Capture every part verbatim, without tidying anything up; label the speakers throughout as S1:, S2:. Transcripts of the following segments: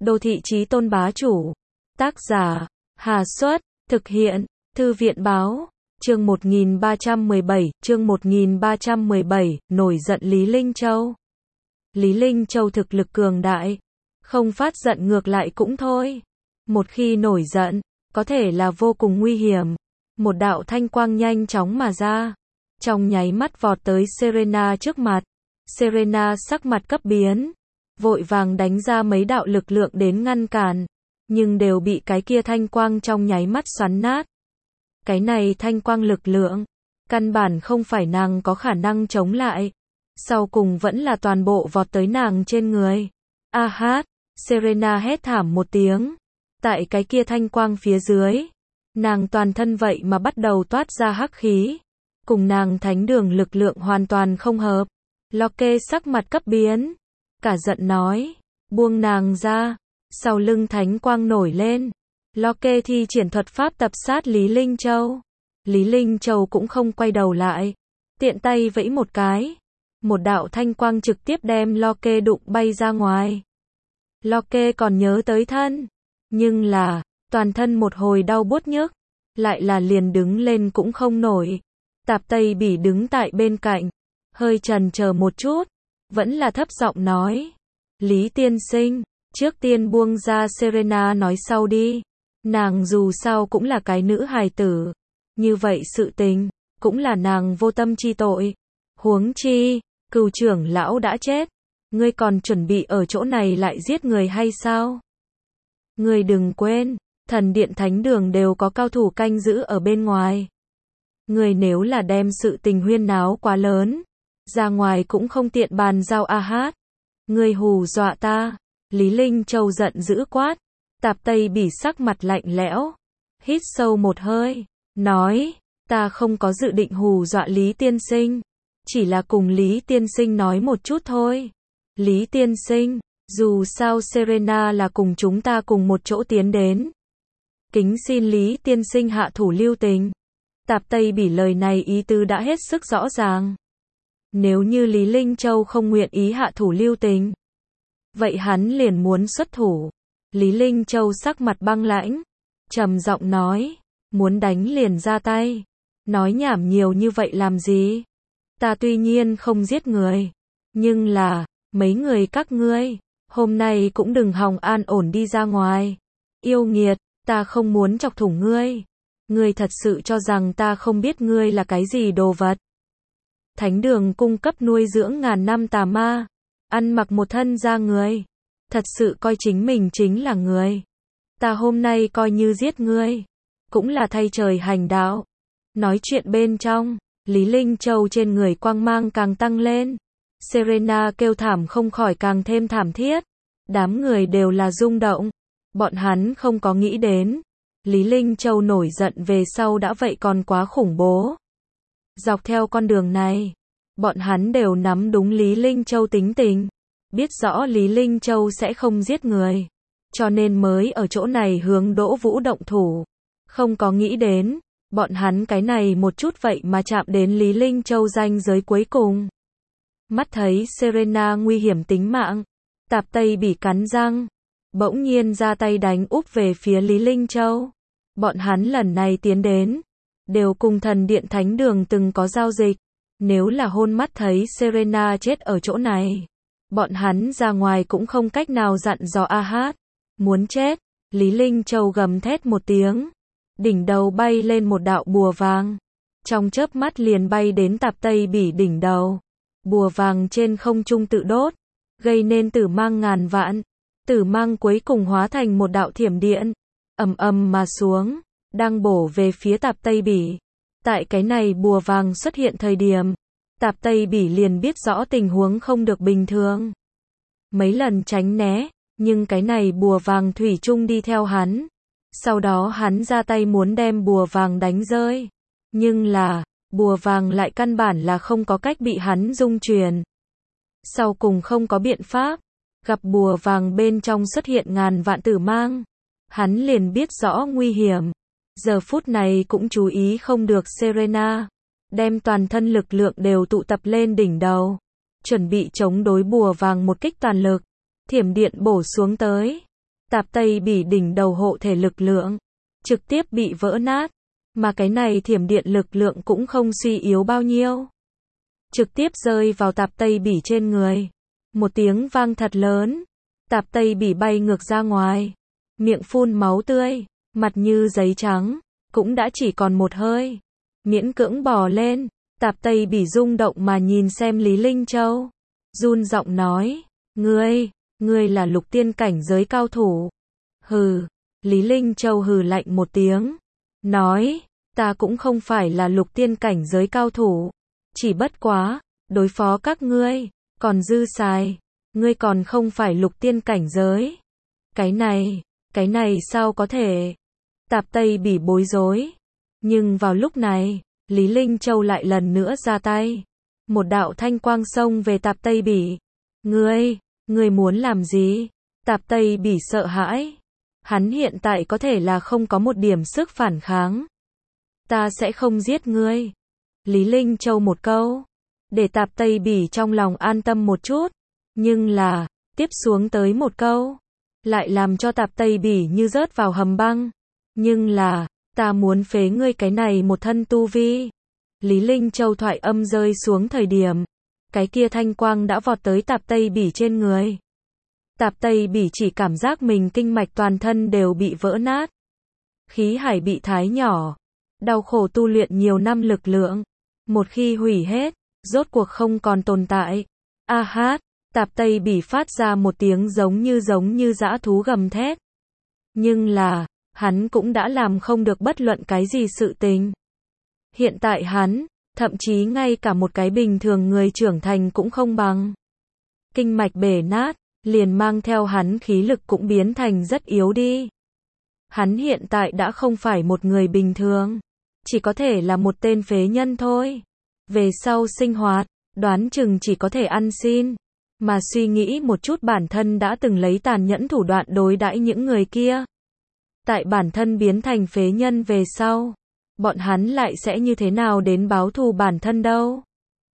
S1: Đô thị chí tôn bá chủ. Tác giả, Hà Xuất, thực hiện, Thư viện báo. Chương một nghìn ba trăm mười bảy, chương một nghìn ba trăm mười bảy, nổi giận Lý Linh Châu. Lý Linh Châu thực lực cường đại, không phát giận ngược lại cũng thôi. Một khi nổi giận, có thể là vô cùng nguy hiểm. Một đạo thanh quang nhanh chóng mà ra, trong nháy mắt vọt tới Serena trước mặt. Serena sắc mặt cấp biến, vội vàng đánh ra mấy đạo lực lượng đến ngăn cản, nhưng đều bị cái kia thanh quang trong nháy mắt xoắn nát. Cái này thanh quang lực lượng, căn bản không phải nàng có khả năng chống lại. Sau cùng vẫn là toàn bộ vọt tới nàng trên người. A hát, Serena hét thảm một tiếng. Tại cái kia thanh quang phía dưới, nàng toàn thân vậy mà bắt đầu toát ra hắc khí. Cùng nàng thánh đường lực lượng hoàn toàn không hợp. Locke sắc mặt cấp biến, cả giận nói, buông nàng ra. Sau lưng thánh quang nổi lên, Locke thi triển thuật pháp tập sát Lý Linh Châu. Lý Linh Châu cũng không quay đầu lại, tiện tay vẫy một cái, một đạo thanh quang trực tiếp đem Locke đụng bay ra ngoài. Locke còn nhớ tới thân, nhưng là, toàn thân một hồi đau buốt nhức, lại là liền đứng lên cũng không nổi. Tạp Tây Bỉ đứng tại bên cạnh, hơi chần chờ một chút, vẫn là thấp giọng nói, Lý tiên sinh, trước tiên buông ra Serena nói sau đi. Nàng dù sao cũng là cái nữ hài tử, như vậy sự tình, cũng là nàng vô tâm chi tội. Huống chi, cừu trưởng lão đã chết, ngươi còn chuẩn bị ở chỗ này lại giết người hay sao? Ngươi đừng quên, thần điện thánh đường đều có cao thủ canh giữ ở bên ngoài. Ngươi nếu là đem sự tình huyên náo quá lớn, ra ngoài cũng không tiện bàn giao a hát. Ngươi hù dọa ta. Lý Linh Châu giận dữ quát. Tạp Tây Bỉ sắc mặt lạnh lẽo, hít sâu một hơi, nói, ta không có dự định hù dọa Lý tiên sinh, chỉ là cùng Lý tiên sinh nói một chút thôi. Lý tiên sinh, dù sao Serena là cùng chúng ta cùng một chỗ tiến đến. Kính xin Lý tiên sinh hạ thủ lưu tình. Tạp Tây Bỉ lời này ý tứ đã hết sức rõ ràng. Nếu như Lý Linh Châu không nguyện ý hạ thủ lưu tình, vậy hắn liền muốn xuất thủ. Lý Linh Châu sắc mặt băng lãnh, trầm giọng nói, muốn đánh liền ra tay. Nói nhảm nhiều như vậy làm gì? Ta tuy nhiên không giết người, nhưng là, mấy người các ngươi, hôm nay cũng đừng hòng an ổn đi ra ngoài. Yêu nghiệt, ta không muốn chọc thủng ngươi. Ngươi thật sự cho rằng ta không biết ngươi là cái gì đồ vật. Thánh đường cung cấp nuôi dưỡng ngàn năm tà ma, ăn mặc một thân da người, thật sự coi chính mình chính là người. Ta hôm nay coi như giết ngươi, cũng là thay trời hành đạo. Nói chuyện bên trong, Lý Linh Châu trên người quang mang càng tăng lên. Serena kêu thảm không khỏi càng thêm thảm thiết. Đám người đều là rung động. Bọn hắn không có nghĩ đến, Lý Linh Châu nổi giận về sau đã vậy còn quá khủng bố. Dọc theo con đường này, bọn hắn đều nắm đúng Lý Linh Châu tính tình. Biết rõ Lý Linh Châu sẽ không giết người, cho nên mới ở chỗ này hướng Đỗ Vũ động thủ. Không có nghĩ đến, bọn hắn cái này một chút vậy mà chạm đến Lý Linh Châu ranh giới cuối cùng. Mắt thấy Serena nguy hiểm tính mạng, Tạp Tây Bỉ cắn răng, bỗng nhiên ra tay đánh úp về phía Lý Linh Châu. Bọn hắn lần này tiến đến, đều cùng thần điện thánh đường từng có giao dịch. Nếu là hôn mắt thấy Serena chết ở chỗ này, bọn hắn ra ngoài cũng không cách nào dặn dò a hát. Muốn chết. Lý Linh Châu gầm thét một tiếng, đỉnh đầu bay lên một đạo bùa vàng, trong chớp mắt liền bay đến Tạp Tây Bỉ đỉnh đầu. Bùa vàng trên không trung tự đốt, gây nên tử mang ngàn vạn. Tử mang cuối cùng hóa thành một đạo thiểm điện, ầm ầm mà xuống, đang bổ về phía Tạp Tây Bỉ. Tại cái này bùa vàng xuất hiện thời điểm, Tạp Tây Bỉ liền biết rõ tình huống không được bình thường. Mấy lần tránh né, nhưng cái này bùa vàng thủy chung đi theo hắn. Sau đó hắn ra tay muốn đem bùa vàng đánh rơi. Nhưng là, bùa vàng lại căn bản là không có cách bị hắn dung truyền. Sau cùng không có biện pháp, gặp bùa vàng bên trong xuất hiện ngàn vạn tử mang. Hắn liền biết rõ nguy hiểm. Giờ phút này cũng chú ý không được Serena. Đem toàn thân lực lượng đều tụ tập lên đỉnh đầu. Chuẩn bị chống đối bùa vàng một kích toàn lực. Thiểm điện bổ xuống tới. Tạp Tây Bỉ đỉnh đầu hộ thể lực lượng, trực tiếp bị vỡ nát, mà cái này thiểm điện lực lượng cũng không suy yếu bao nhiêu. Trực tiếp rơi vào Tạp Tây Bỉ trên người. Một tiếng vang thật lớn, Tạp Tây Bỉ bay ngược ra ngoài, miệng phun máu tươi, mặt như giấy trắng, cũng đã chỉ còn một hơi. Miễn cưỡng bò lên, Tạp Tây Bỉ rung động mà nhìn xem Lý Linh Châu. Run giọng nói, ngươi, ngươi là lục tiên cảnh giới cao thủ. Hừ, Lý Linh Châu hừ lạnh một tiếng, nói, ta cũng không phải là lục tiên cảnh giới cao thủ. Chỉ bất quá, đối phó các ngươi, còn dư xài, ngươi còn không phải lục tiên cảnh giới. Cái này, cái này sao có thể? Tạp Tây Bỉ bối rối. Nhưng vào lúc này, Lý Linh Châu lại lần nữa ra tay. Một đạo thanh quang xông về Tạp Tây Bỉ. Ngươi, ngươi muốn làm gì? Tạp Tây Bỉ sợ hãi. Hắn hiện tại có thể là không có một điểm sức phản kháng. Ta sẽ không giết ngươi. Lý Linh Châu một câu, để Tạp Tây Bỉ trong lòng an tâm một chút. Nhưng là, tiếp xuống tới một câu, lại làm cho Tạp Tây Bỉ như rớt vào hầm băng. Nhưng là, ta muốn phế ngươi cái này một thân tu vi. Lý Linh Châu thoại âm rơi xuống thời điểm, cái kia thanh quang đã vọt tới Tạp Tây Bỉ trên người. Tạp Tây Bỉ chỉ cảm giác mình kinh mạch toàn thân đều bị vỡ nát. Khí hải bị thái nhỏ. Đau khổ tu luyện nhiều năm lực lượng. Một khi hủy hết, rốt cuộc không còn tồn tại. A hát, Tạp Tây Bỉ phát ra một tiếng giống như giống như dã thú gầm thét. Nhưng là, hắn cũng đã làm không được bất luận cái gì sự tình. Hiện tại hắn, thậm chí ngay cả một cái bình thường người trưởng thành cũng không bằng. Kinh mạch bể nát, liền mang theo hắn khí lực cũng biến thành rất yếu đi. Hắn hiện tại đã không phải một người bình thường, chỉ có thể là một tên phế nhân thôi. Về sau sinh hoạt, đoán chừng chỉ có thể ăn xin, mà suy nghĩ một chút bản thân đã từng lấy tàn nhẫn thủ đoạn đối đãi những người kia. Tại bản thân biến thành phế nhân về sau, bọn hắn lại sẽ như thế nào đến báo thù bản thân đâu.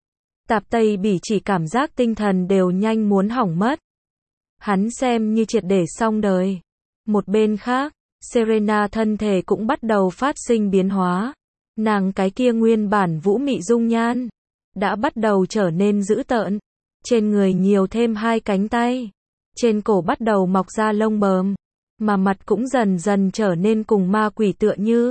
S1: Tạp Tây Bỉ chỉ cảm giác tinh thần đều nhanh muốn hỏng mất. Hắn xem như triệt để xong đời. Một bên khác, Serena thân thể cũng bắt đầu phát sinh biến hóa. Nàng cái kia nguyên bản vũ mị dung nhan, đã bắt đầu trở nên dữ tợn. Trên người nhiều thêm hai cánh tay. Trên cổ bắt đầu mọc ra lông bờm. Mà mặt cũng dần dần trở nên cùng ma quỷ tựa như.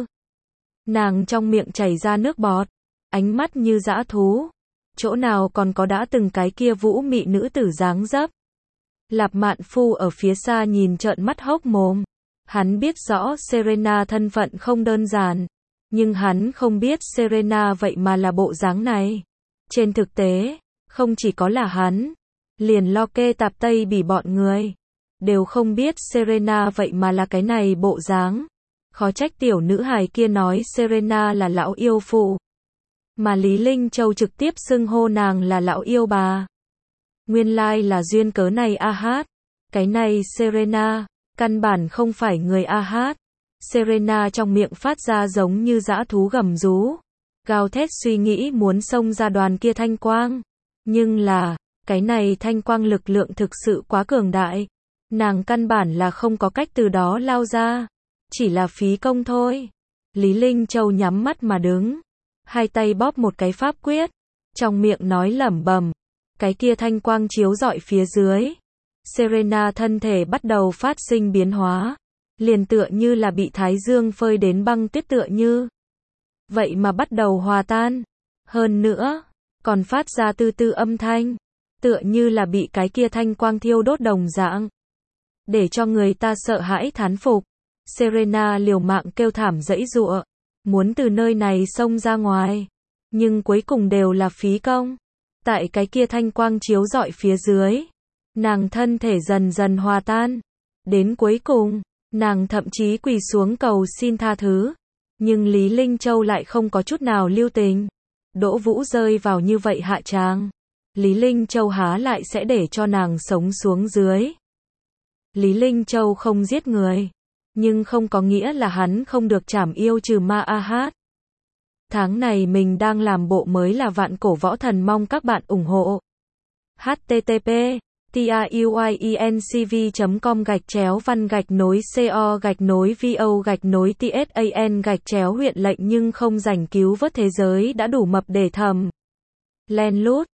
S1: Nàng trong miệng chảy ra nước bọt. Ánh mắt như dã thú. Chỗ nào còn có đã từng cái kia vũ mị nữ tử dáng dấp. Lạp Mạn Phu ở phía xa nhìn trợn mắt hốc mồm. Hắn biết rõ Serena thân phận không đơn giản. Nhưng hắn không biết Serena vậy mà là bộ dáng này. Trên thực tế, không chỉ có là hắn, liền lo kê Tạp Tây Bỉ bọn người, đều không biết Serena vậy mà là cái này bộ dáng. Khó trách tiểu nữ hài kia nói Serena là lão yêu phụ. Mà Lý Linh Châu trực tiếp xưng hô nàng là lão yêu bà. Nguyên lai là duyên cớ này a hát. Cái này Serena, căn bản không phải người a hát. Serena trong miệng phát ra giống như dã thú gầm rú. Gào thét suy nghĩ muốn xông ra đoàn kia thanh quang. Nhưng là, cái này thanh quang lực lượng thực sự quá cường đại. Nàng căn bản là không có cách từ đó lao ra. Chỉ là phí công thôi. Lý Linh Châu nhắm mắt mà đứng. Hai tay bóp một cái pháp quyết. Trong miệng nói lẩm bẩm. Cái kia thanh quang chiếu rọi phía dưới. Serena thân thể bắt đầu phát sinh biến hóa. Liền tựa như là bị thái dương phơi đến băng tuyết tựa như. Vậy mà bắt đầu hòa tan. Hơn nữa, còn phát ra tư tư âm thanh. Tựa như là bị cái kia thanh quang thiêu đốt đồng dạng. Để cho người ta sợ hãi thán phục. Serena liều mạng kêu thảm giãy giụa. Muốn từ nơi này xông ra ngoài. Nhưng cuối cùng đều là phí công. Tại cái kia thanh quang chiếu rọi phía dưới. Nàng thân thể dần dần hòa tan. Đến cuối cùng, nàng thậm chí quỳ xuống cầu xin tha thứ. Nhưng Lý Linh Châu lại không có chút nào lưu tình. Đỗ Vũ rơi vào như vậy hạ tràng. Lý Linh Châu há lại sẽ để cho nàng sống xuống dưới. Lý Linh Châu không giết người. Nhưng không có nghĩa là hắn không được trảm yêu trừ ma a hát. Tháng này mình đang làm bộ mới là Vạn Cổ Võ Thần, mong các bạn ủng hộ. H T T P truyencv chấm com gạch chéo văn gạch nối co gạch nối vo gạch nối tsan gạch chéo huyện lệnh nhưng không rảnh cứu vớt thế giới đã đủ mập để thầm len lút.